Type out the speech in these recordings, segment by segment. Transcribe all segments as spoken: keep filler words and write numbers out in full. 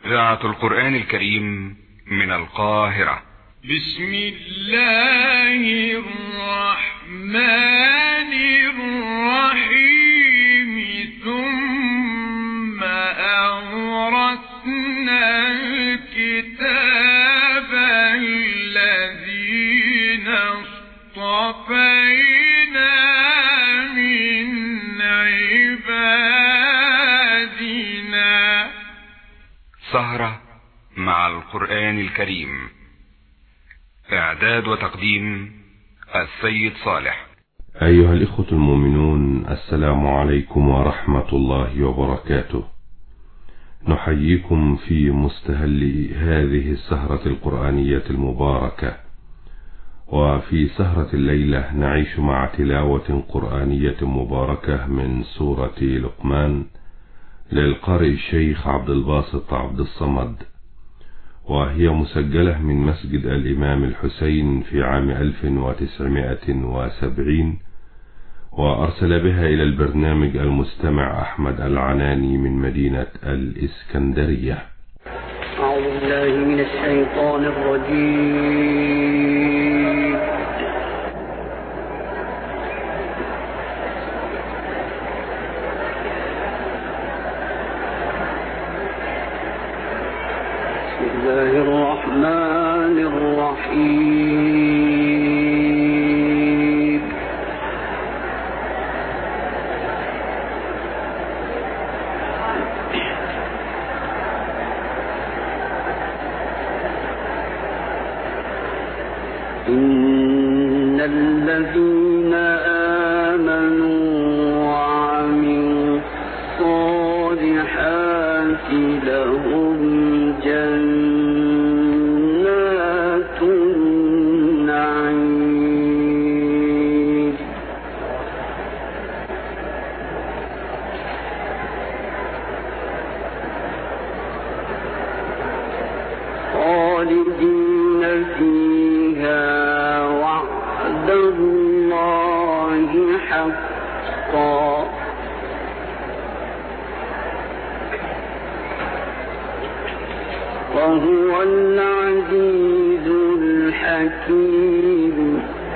إذاعة القرآن الكريم من القاهرة. بسم الله الرحمن الرحيم. ثم أورثنا الكتاب الذين اصطفينا من عبادنا. سهرة مع القرآن الكريم. إعداد وتقديم السيد صالح. أيها الإخوة المؤمنون، السلام عليكم ورحمة الله وبركاته. نحييكم في مستهل هذه السهرة القرآنية المباركة، وفي سهرة الليلة نعيش مع تلاوة قرآنية مباركة من سورة لقمان للقارئ الشيخ عبد الباسط عبد الصمد، وهي مسجلة من مسجد الإمام الحسين في عام ألف وتسعمائة وسبعين، وأرسل بها إلى البرنامج المستمع أحمد العناني من مدينة الإسكندرية. أعوذ بالله من الشيطان الرجيم. بسم الله الرحمن الرحيم. إن الذين آمنوا وعملوا الصالحات لهم جنات النعيم. خالدين فيها وعد الله حقا، وهو العزيز الحكيم.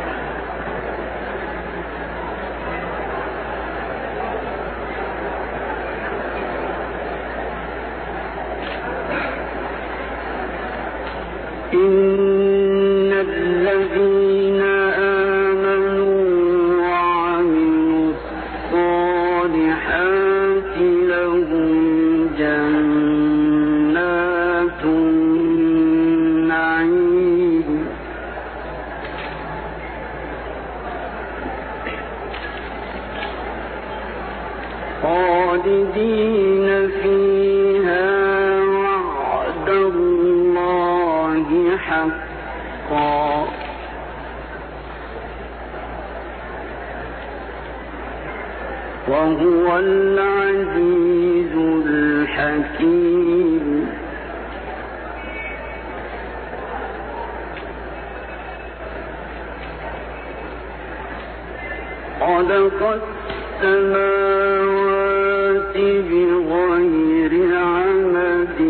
إن الذين آمنوا وعملوا الصالحات لهم جنات النعيم. خالدين فيها وعد الله حقا، وهو العزيز الحكيم. خلق السماوات بغير عمد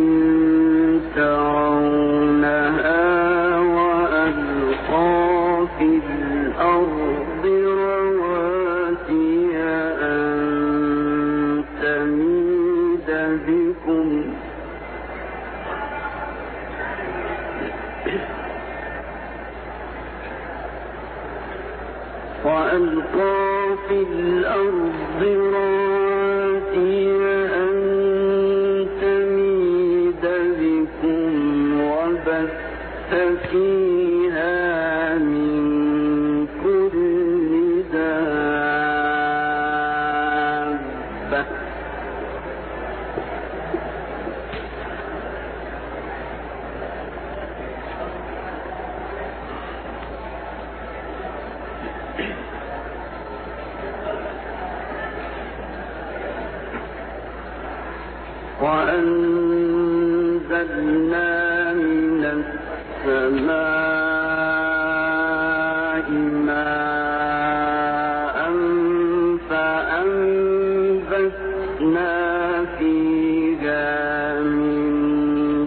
ترونها وألقى في الأرض رواسي أن تميد بكم وألقى في الأرض رواسي أن تميد بكم وبث فيها من كل دابة. وأنزلنا من السماء ماء فأنبتنا فيها من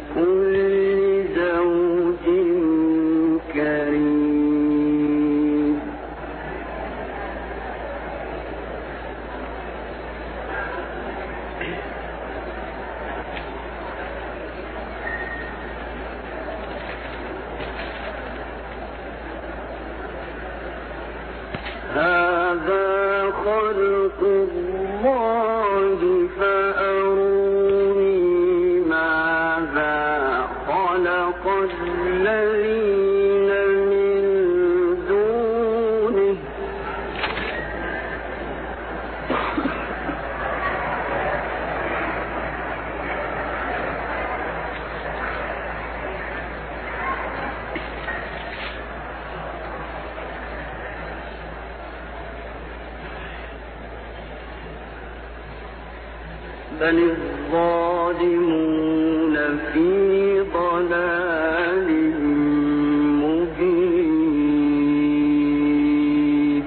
الذين من دونه بل الظالمون في ضلال مبين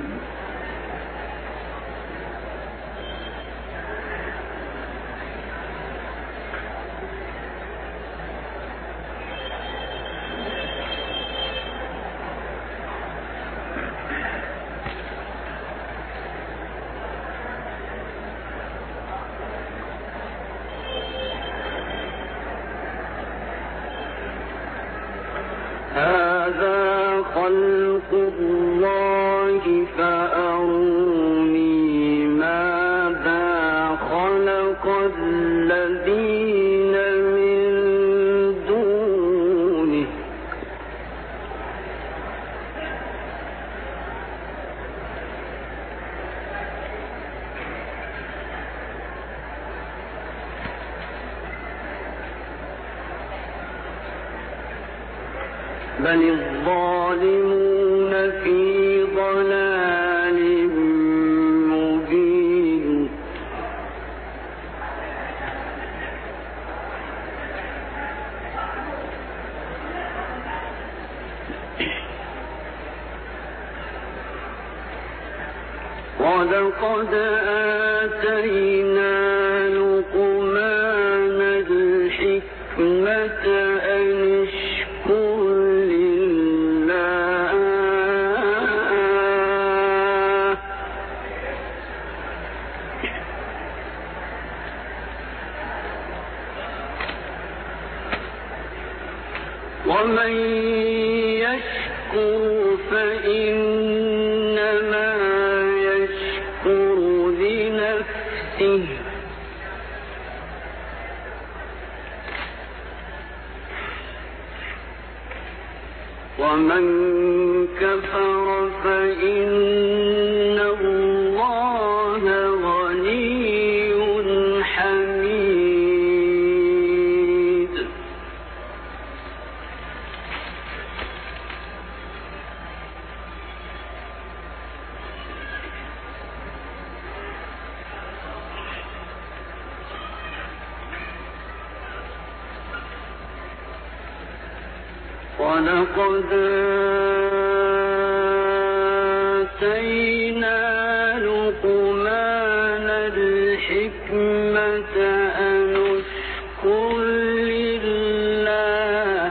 هذا خلق الله فأروني ماذا خلق الذين من دونه بل الظالمون في ضلال مبين ولقد آتينا لقمان الحكمة أن اشكر ومن يشكر فإنما يشكر لنفسه ومن كفر فإن الله غني حميد ولقد آتينا لقمان الحكمة أن اشكر لله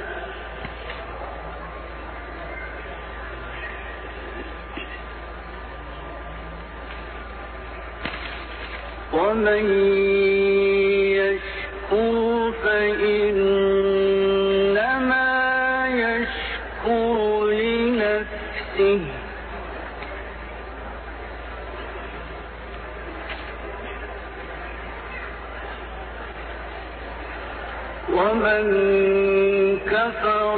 ومن يشكر فإنما يشكر لنفسه ومن كفر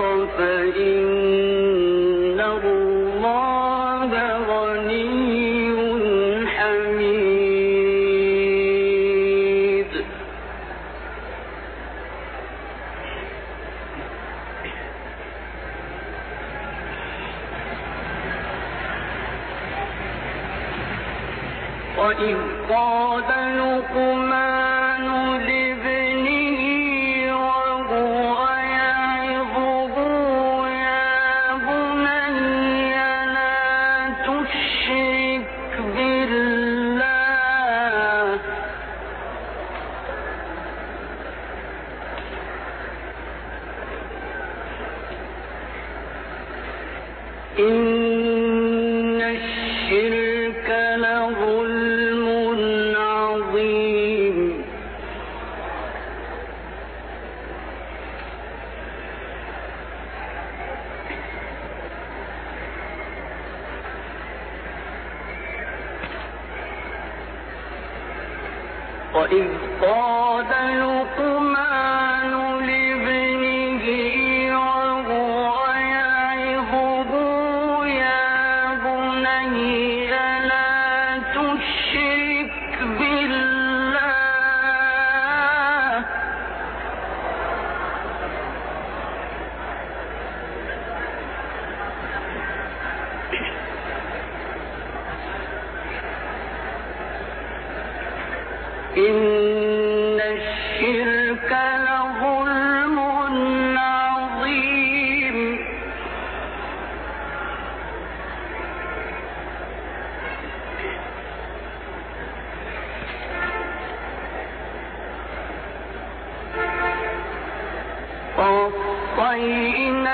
فإن الله غني حميد وإذ قال لقمان لابنه وهو يعظه يا بني لا تشرك بالله إن الشرك لظلم عظيم وإذ قال لقمان لابنه ووصينا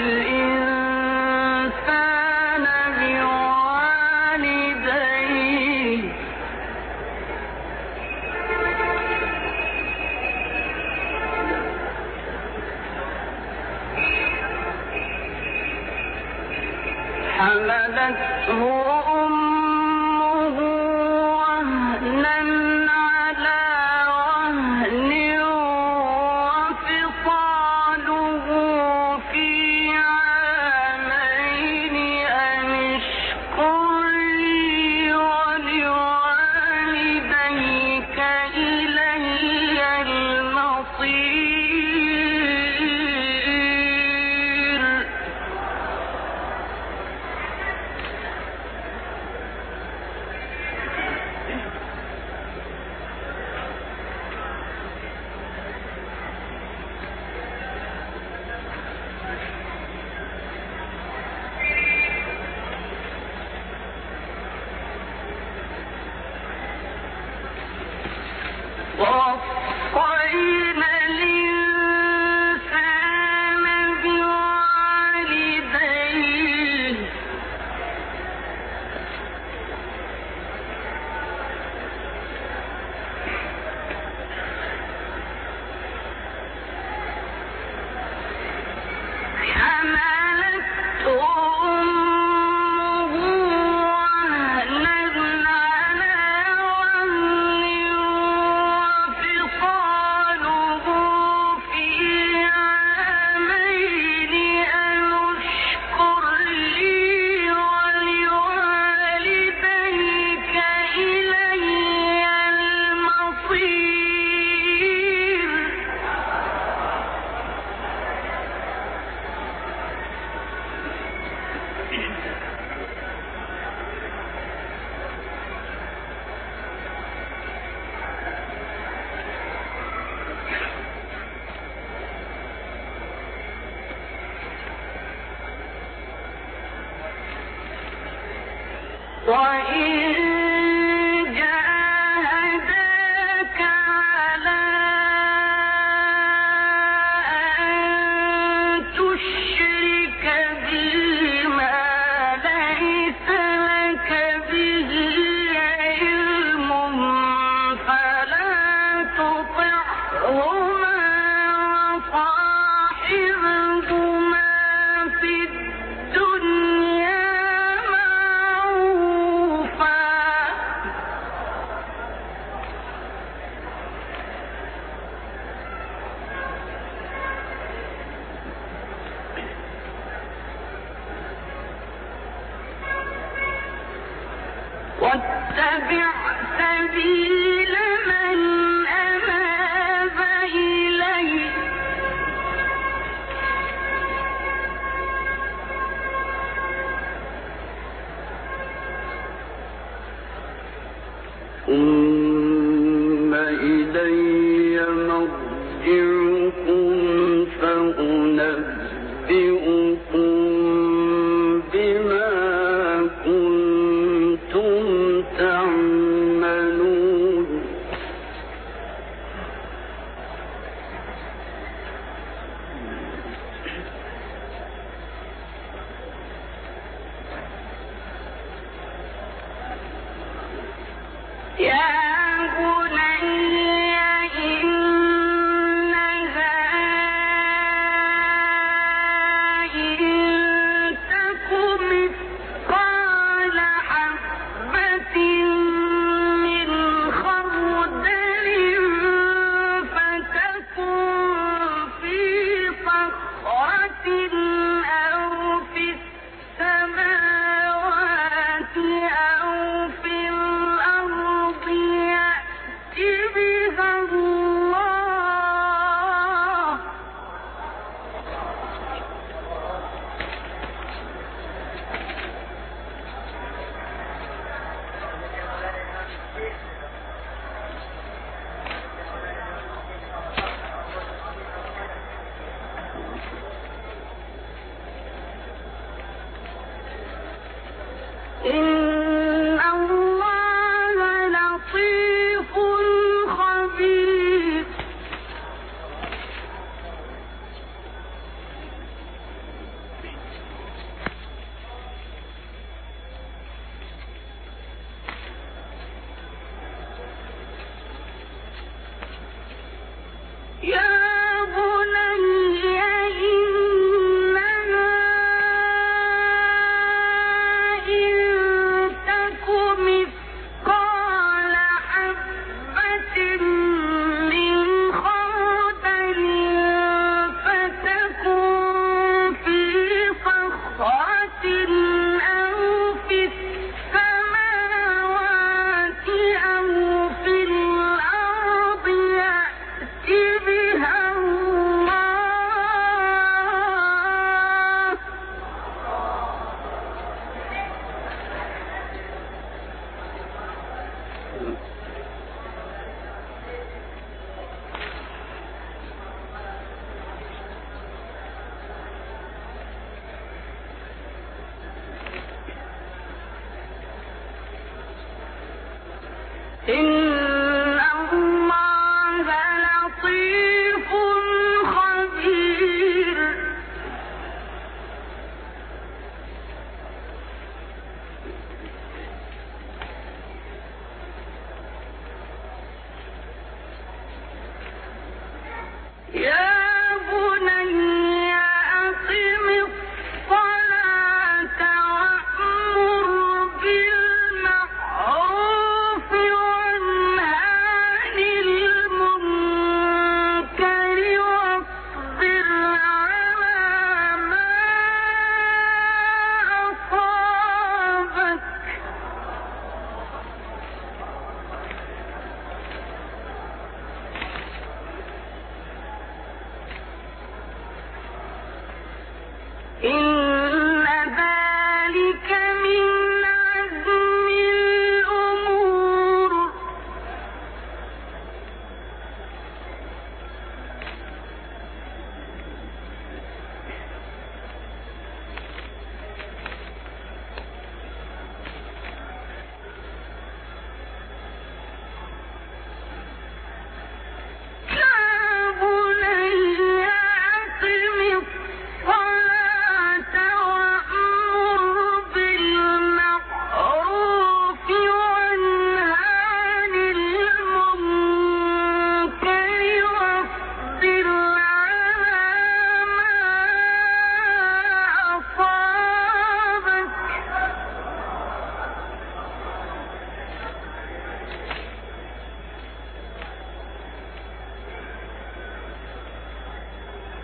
الإنسان بوالديه حملته أمه وهنا على وهن وفصاله في عامين أن اشكر لي ولوالديك إلي المصير ووصينا الإنسان بوالديه حملته أمه وهنا على وهن وفصاله في عامين أن اشكر لي ولوالديك إلي المصير وإن جاهداك على أن تشرك بي ما ليس لك به علم فلا تطعهما وصاحبهما في الدنيا معروفا واتبع سبيل من أناب إلي ثم إلي مرجعكم فأنبئكم بما كنتم تعملون يا بني إنها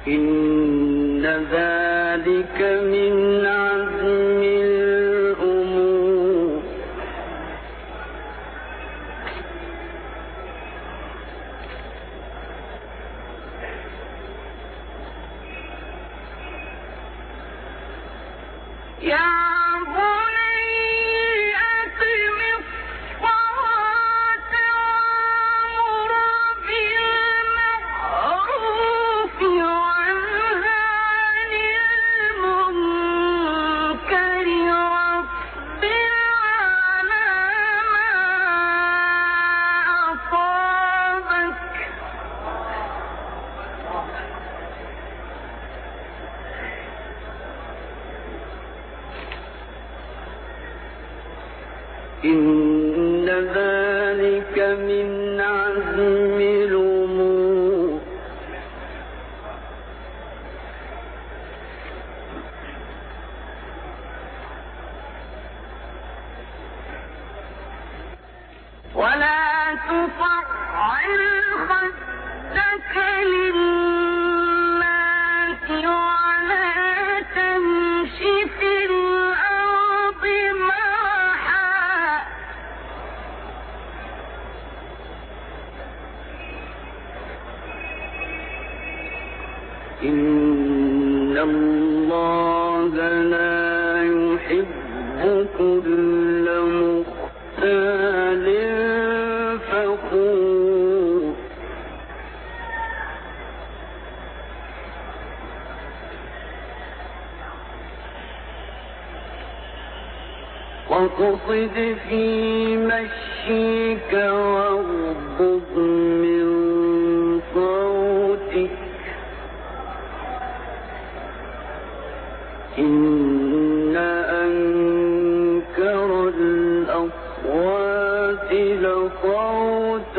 إن ذلك من عزم الأمور يا إن ذلك من عزم الأمور ولا تصعر خدك للناس ولا تمش في الأرض مرحا إن الله لا يحب كل مختال فخور واقصد في مشيك واغضض من صوتك إن أنكر الأصوات لصوت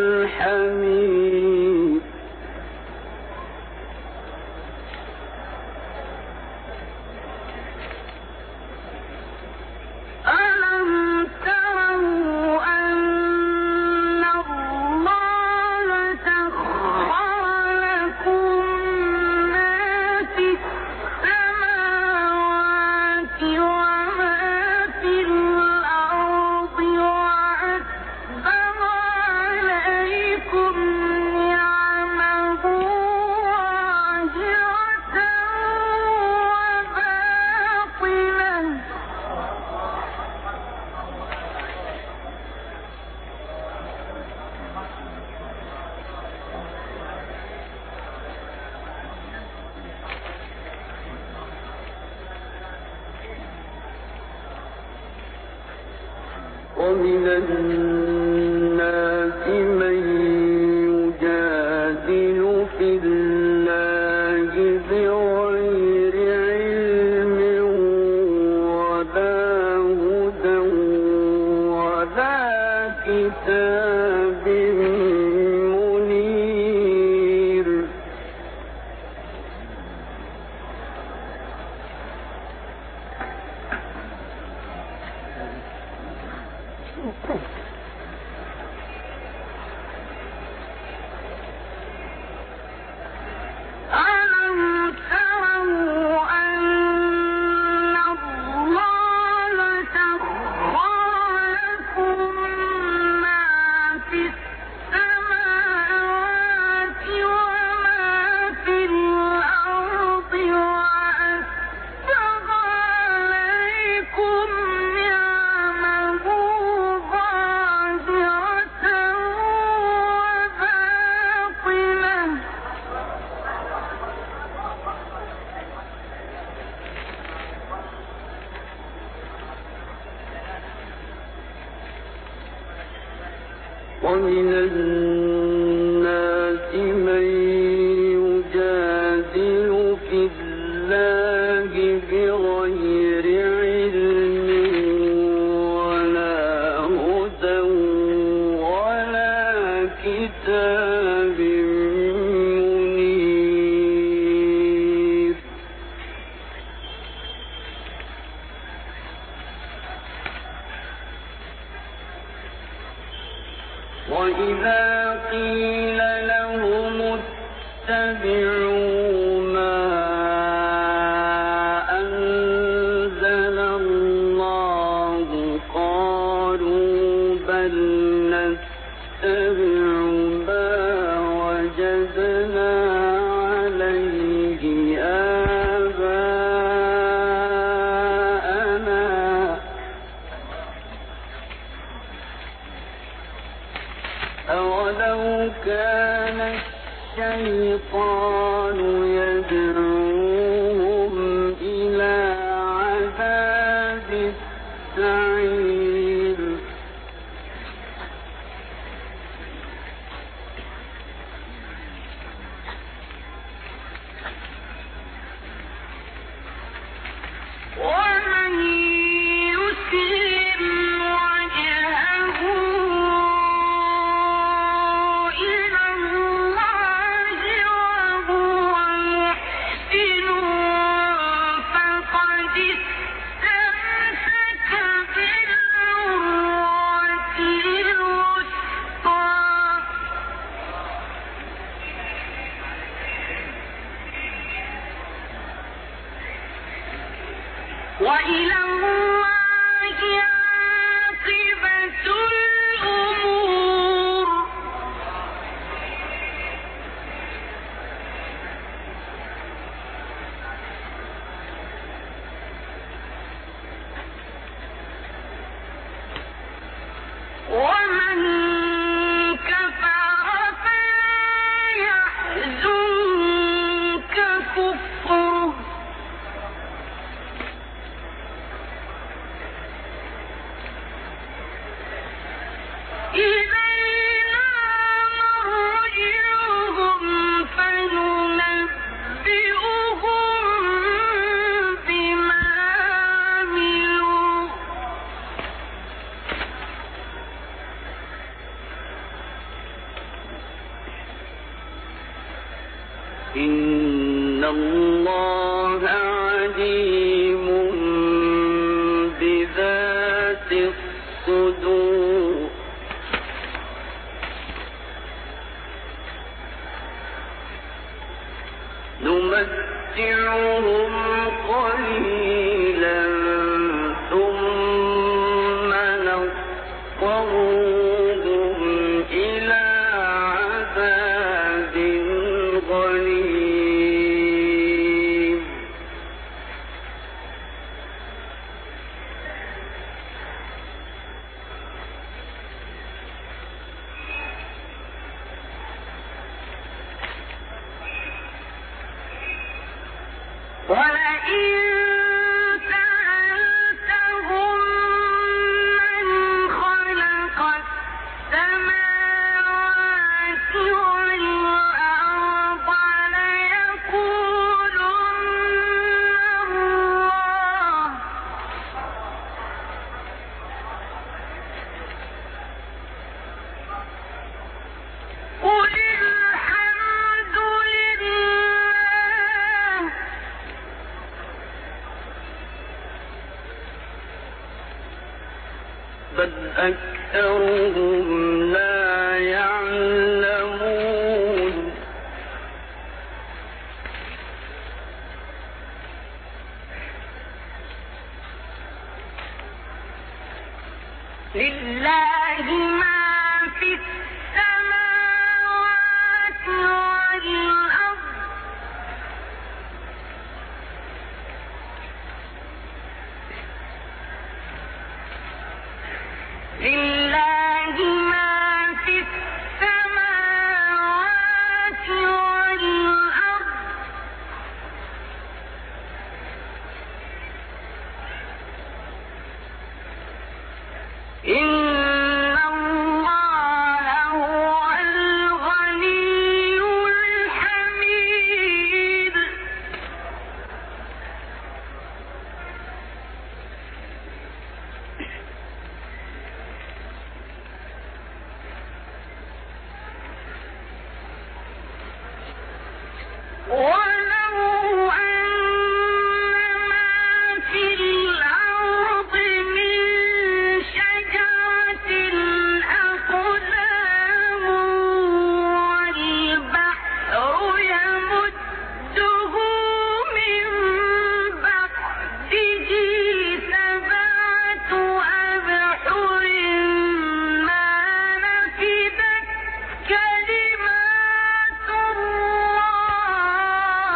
الحمير ألم تروا أن الله سخر لكم ما في السماوات وما في الأرض وأسبغ عليكم نعمه ظاهرة وباطنة ومن الناس من يجادل في الله بغير علم ولا هدى ولا كتاب منير ألم تروا أن الله سخر لكم ما في السماوات وما في الأرض وأسبغ عليكم نعمه ظاهرة وباطنة ومن الناس من يجادل في الله بغير علم ولا هدى ولا كتاب منير وإذا قيل لهم اتبعوا وإلى الله عاقبة الأمور. ومن كفر فلا يحزنك كفره إلينا مرجعهم فننبئهم بما عملوا إن الله عليم بذات الصدور. نمتعهم قليلا ثم نضطرهم إلى عذاب غليظ. ولئن سألتهم من خلق السماوات والأرض ليقولن الله. قل الحمد لله بل أكثرهم لا يعلمون. لله ما في السماوات والأرض لله ما في السماوات والأرض إن الله هو الغني الحميد. ولو أن ما في الأرض من شجرة أقلام والبحر يمده من بعده سبعة أبحر ما نفدت كلمات الله.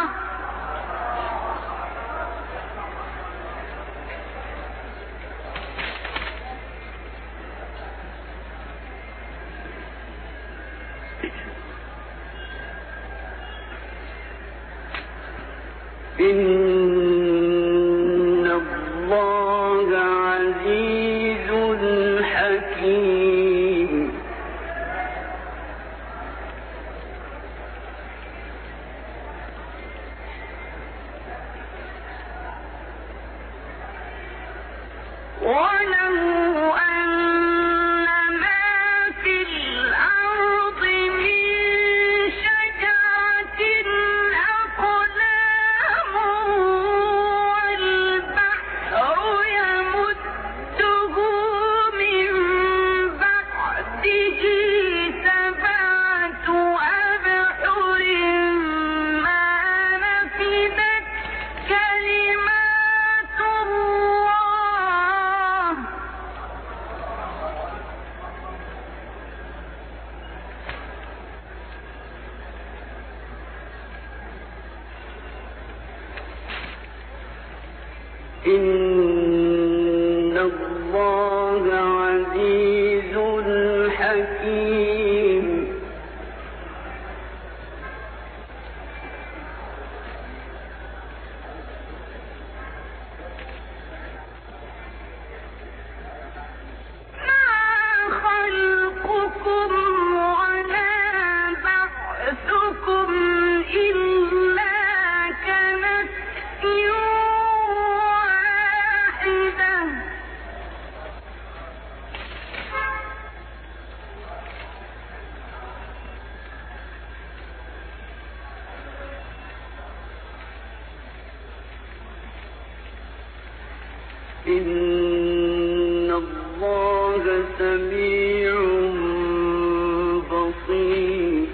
إن الله عزيز حكيم. ولو أن ما في الأرض من شجرة أقلام إن الله عزيز حكيم إن الله سميع بصير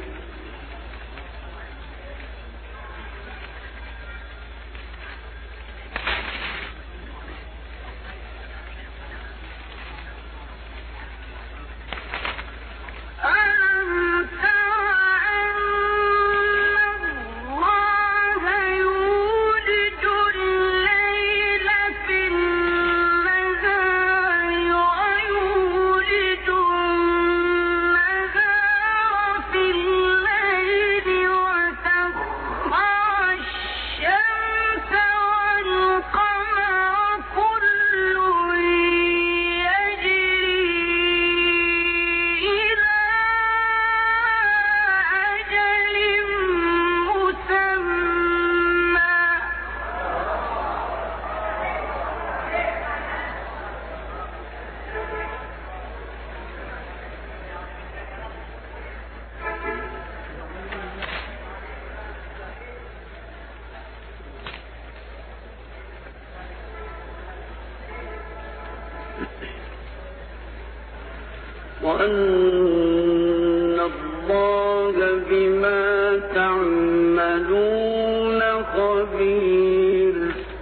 وأن الله بما تعملون خبير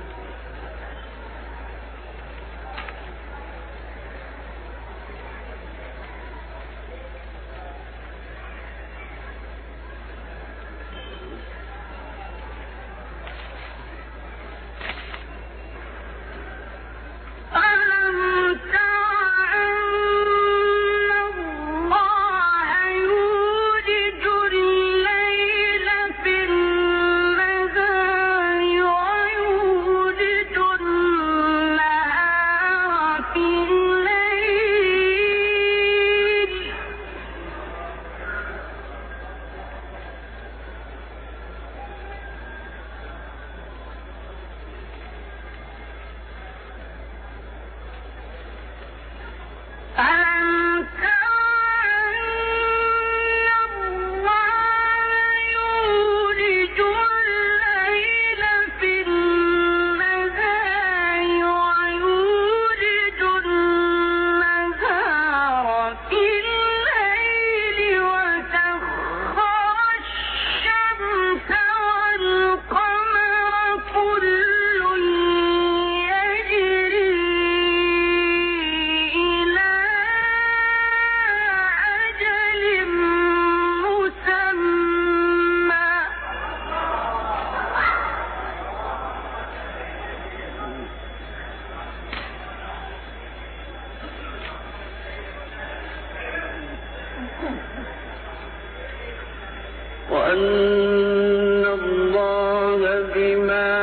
وأن الله بما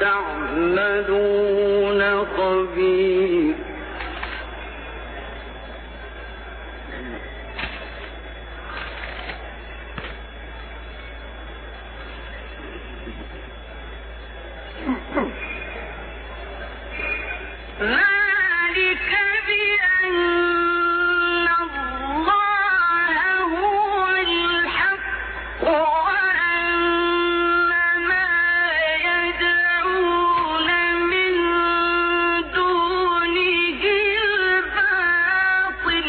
تعملون خبير ذلك بأن الله هو الحق وأن ما يدعون من دونه الباطل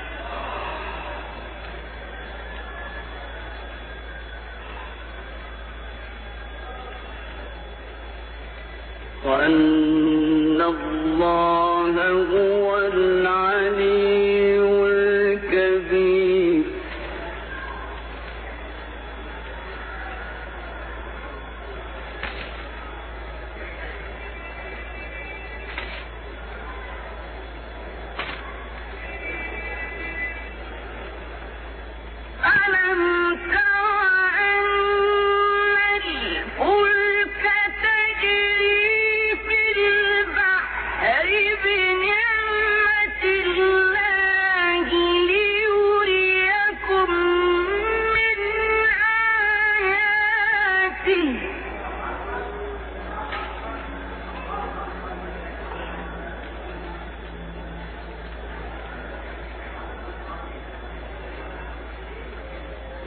وأن الله هو العلي الكبير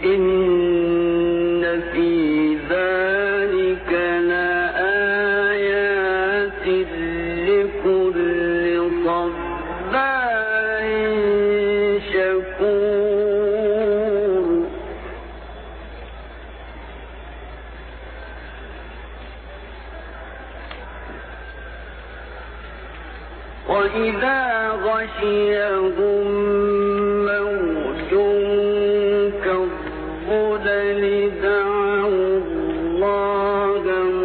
إن في ذلك لآيات لكل صبار شكور وإذا غشيهم موج كالظلل دعوا الله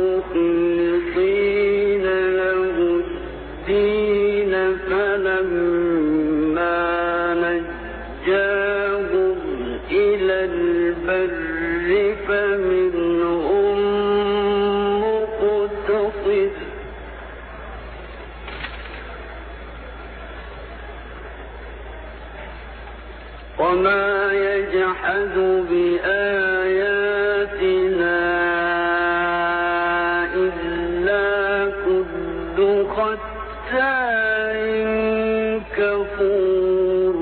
مخلصين له الدين فلما نجاهم إلى البر فمنهم مقتصد وما يجحد بآياتنا إلا كل ختار كفور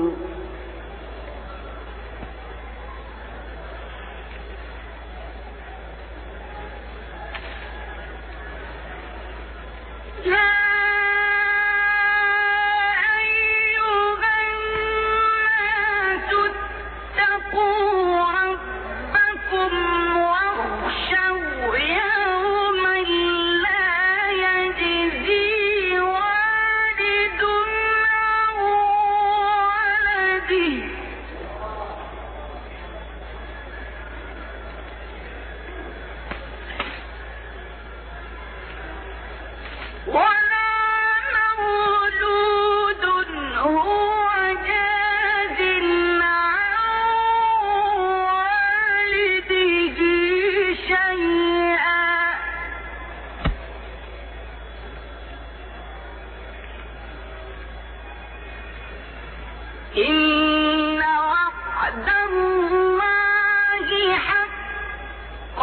إن وعد الله حق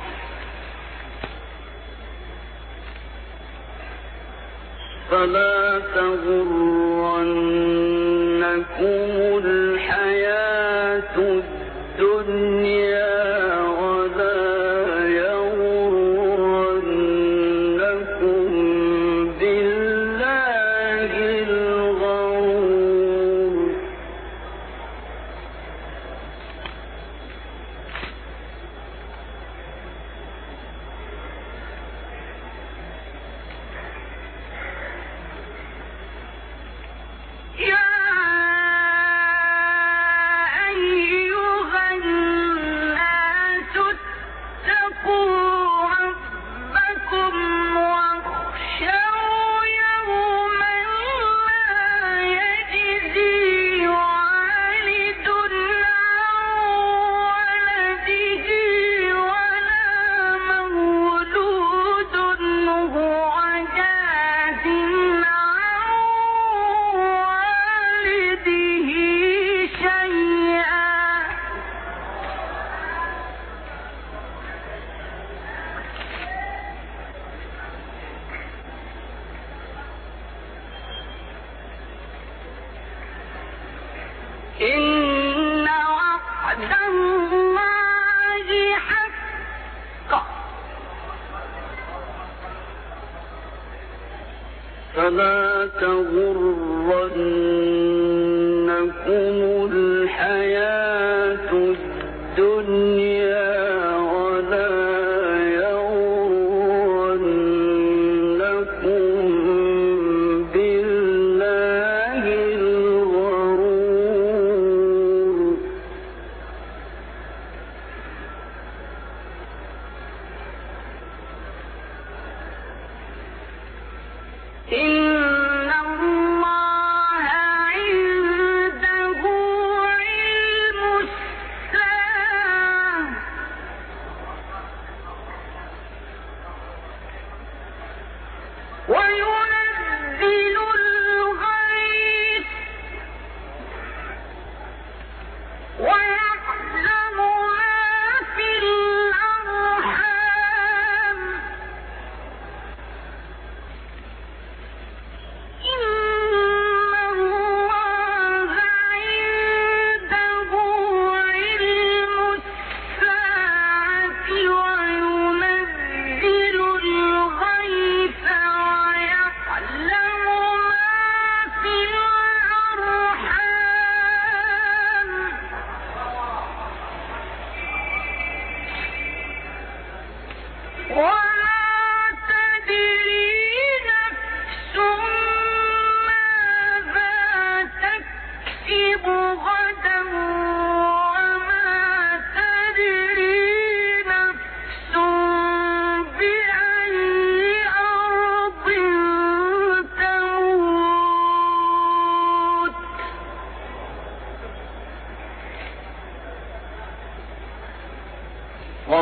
فلا تغرنكم الحياة الدنيا ولا يغرنكم بالله الغرور يا أيها الناس اتقوا ربكم واخشوا يوما لا يجزي والد عن ولده ولا مولود هو جاز إن وعد الله حق فلا تغرنكم الحياة الدنيا ولا يغرنكم بالله الغرور إن الله عنده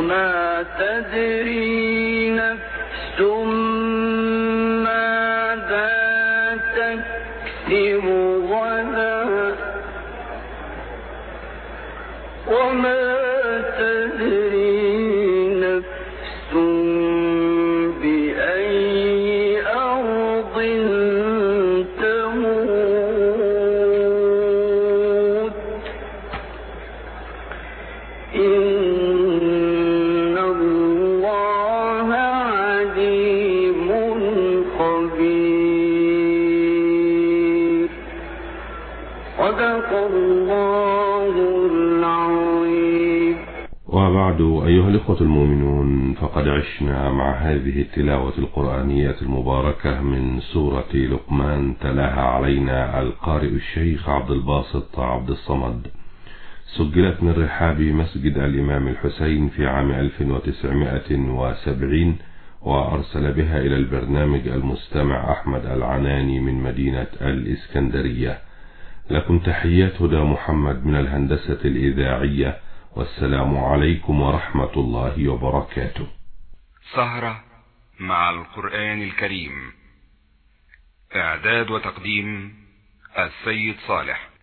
وما تدري نفس ماذا تكسب غدا وما تدري نفس بأي أرض تموت إن الله عليم خبير. صدق الله العظيم. وبعد أيها الإخوة المؤمنون، فقد عشنا مع هذه التلاوة القرآنية المباركة من سورة لقمان تلاها علينا القارئ الشيخ عبد الباسط عبد الصمد، سجلت من رحاب مسجد الإمام الحسين في عام ألف وتسعمائة وسبعين، وأرسل بها إلى البرنامج المستمع أحمد العناني من مدينة الإسكندرية. لكم تحيات هدى محمد من الهندسة الإذاعية، والسلام عليكم ورحمة الله وبركاته. سهرة مع القرآن الكريم، إعداد وتقديم السيد صالح.